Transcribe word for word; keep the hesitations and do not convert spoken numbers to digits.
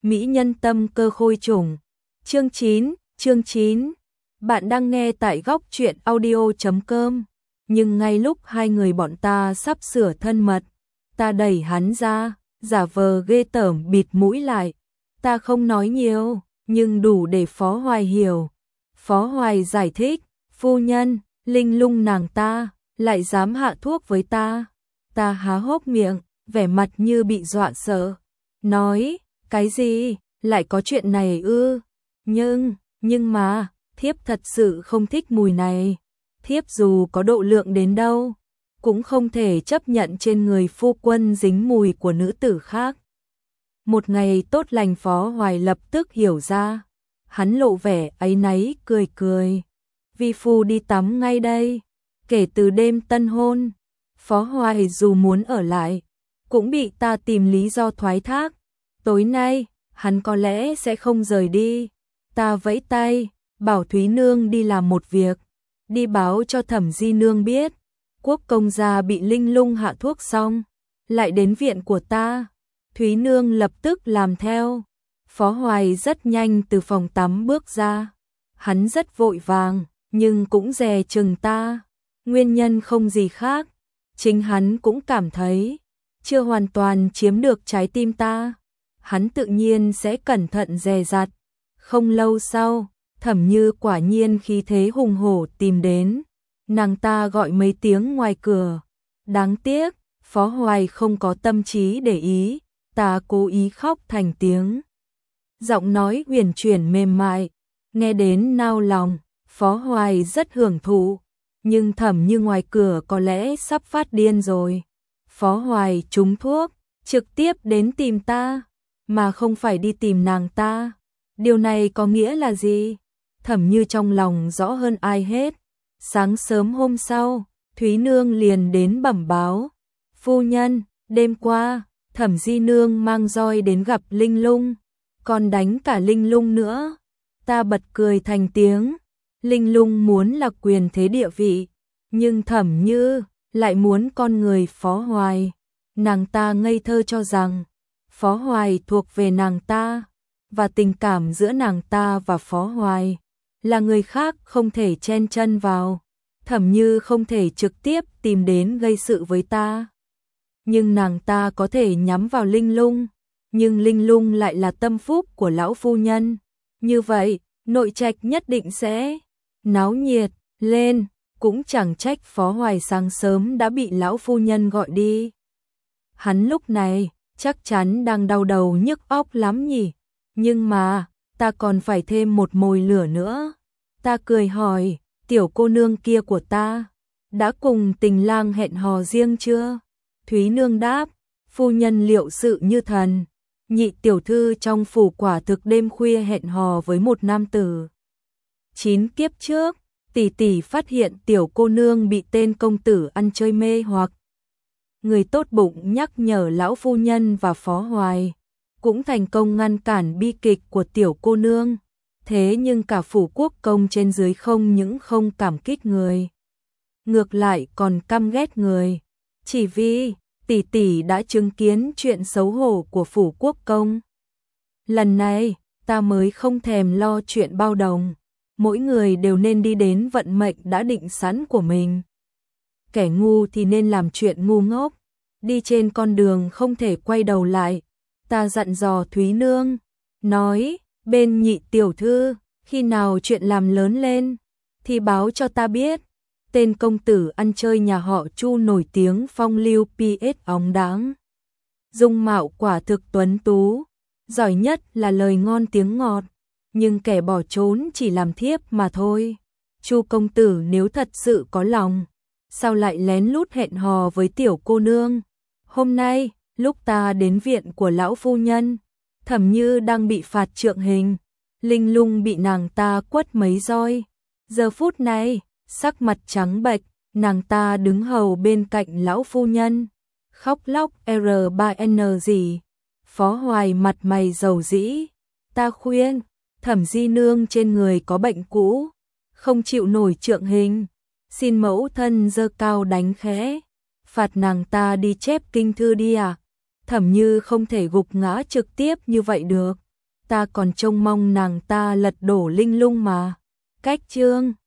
Mỹ nhân tâm cơ khôi trùng. Chương chín, chương chín. Bạn đang nghe tại góc truyện audio chấm com. Nhưng ngay lúc hai người bọn ta sắp sửa thân mật, ta đẩy hắn ra, giả vờ ghê tởm bịt mũi lại. Ta không nói nhiều, nhưng đủ để Phó Hoài hiểu. Phó Hoài giải thích, phu nhân, Linh Lung nàng ta, lại dám hạ thuốc với ta. Ta há hốc miệng, vẻ mặt như bị dọa sợ. Nói, cái gì, lại có chuyện này ư? Nhưng, nhưng mà, thiếp thật sự không thích mùi này. Thiếp dù có độ lượng đến đâu, cũng không thể chấp nhận trên người phu quân dính mùi của nữ tử khác. Một ngày tốt lành Phó Hoài lập tức hiểu ra. Hắn lộ vẻ áy náy cười cười. Vi phu đi tắm ngay đây. Kể từ đêm tân hôn, Phó Hoài dù muốn ở lại, cũng bị ta tìm lý do thoái thác. Tối nay, hắn có lẽ sẽ không rời đi. Ta vẫy tay, bảo Thúy Nương đi làm một việc. Đi báo cho Thẩm Di Nương biết, Quốc công gia bị Linh Lung hạ thuốc xong, lại đến viện của ta. Thúy Nương lập tức làm theo. Phó Hoài rất nhanh từ phòng tắm bước ra. Hắn rất vội vàng, nhưng cũng dè chừng ta. Nguyên nhân không gì khác, chính hắn cũng cảm thấy chưa hoàn toàn chiếm được trái tim ta. Hắn tự nhiên sẽ cẩn thận dè dặt. Không lâu sau, Thẩm Như quả nhiên khí thế hùng hổ tìm đến. Nàng ta gọi mấy tiếng ngoài cửa. Đáng tiếc, Phó Hoài không có tâm trí để ý. Ta cố ý khóc thành tiếng. Giọng nói huyền chuyển mềm mại, nghe đến nao lòng. Phó Hoài rất hưởng thụ, nhưng Thẩm Như ngoài cửa có lẽ sắp phát điên rồi. Phó Hoài trúng thuốc, trực tiếp đến tìm ta, mà không phải đi tìm nàng ta. Điều này có nghĩa là gì? Thẩm Như trong lòng rõ hơn ai hết. Sáng sớm hôm sau, Thúy Nương liền đến bẩm báo. Phu nhân, đêm qua, Thẩm Di Nương mang roi đến gặp Linh Lung, còn đánh cả Linh Lung nữa. Ta bật cười thành tiếng. Linh Lung muốn là quyền thế địa vị, nhưng Thẩm Như lại muốn con người Phó Hoài. Nàng ta ngây thơ cho rằng Phó Hoài thuộc về nàng ta, và tình cảm giữa nàng ta và Phó Hoài là người khác không thể chen chân vào. Thẩm Như không thể trực tiếp tìm đến gây sự với ta, nhưng nàng ta có thể nhắm vào Linh Lung. Nhưng Linh Lung lại là tâm phúc của lão phu nhân, như vậy nội trạch nhất định sẽ náo nhiệt lên. Cũng chẳng trách Phó Hoài sáng sớm đã bị lão phu nhân gọi đi. Hắn lúc này chắc chắn đang đau đầu nhức óc lắm nhỉ. Nhưng mà ta còn phải thêm một mồi lửa nữa. Ta cười hỏi, tiểu cô nương kia của ta đã cùng Tình Lang hẹn hò riêng chưa? Thúy Nương đáp, phu nhân liệu sự như thần. Nhị tiểu thư trong phủ quả thực đêm khuya hẹn hò với một nam tử. Chín kiếp trước, tỷ tỷ phát hiện tiểu cô nương bị tên công tử ăn chơi mê hoặc. Người tốt bụng nhắc nhở lão phu nhân và Phó Hoài, cũng thành công ngăn cản bi kịch của tiểu cô nương. Thế nhưng cả phủ quốc công trên dưới không những không cảm kích người, ngược lại còn căm ghét người. Chỉ vì tỷ tỷ đã chứng kiến chuyện xấu hổ của phủ quốc công. Lần này, ta mới không thèm lo chuyện bao đồng. Mỗi người đều nên đi đến vận mệnh đã định sẵn của mình. Kẻ ngu thì nên làm chuyện ngu ngốc, đi trên con đường không thể quay đầu lại. Ta dặn dò Thúy Nương, nói, bên nhị tiểu thư, khi nào chuyện làm lớn lên, thì báo cho ta biết. Tên công tử ăn chơi nhà họ Chu nổi tiếng phong lưu pê ét óng đáng. Dung mạo quả thực tuấn tú, giỏi nhất là lời ngon tiếng ngọt. Nhưng kẻ bỏ trốn chỉ làm thiếp mà thôi. Chu công tử nếu thật sự có lòng, sao lại lén lút hẹn hò với tiểu cô nương? Hôm nay, lúc ta đến viện của lão phu nhân, Thẩm Như đang bị phạt trượng hình. Linh Lung bị nàng ta quất mấy roi. Giờ phút này, sắc mặt trắng bệch, nàng ta đứng hầu bên cạnh lão phu nhân, khóc lóc R ba N gì. Phó Hoài mặt mày dầu dĩ. Ta khuyên, Thẩm Di Nương trên người có bệnh cũ, không chịu nổi trượng hình, xin mẫu thân giơ cao đánh khẽ, phạt nàng ta đi chép kinh thư đi à. Thẩm Như không thể gục ngã trực tiếp như vậy được. ta còn trông mong nàng ta lật đổ Linh Lung mà. Cách chương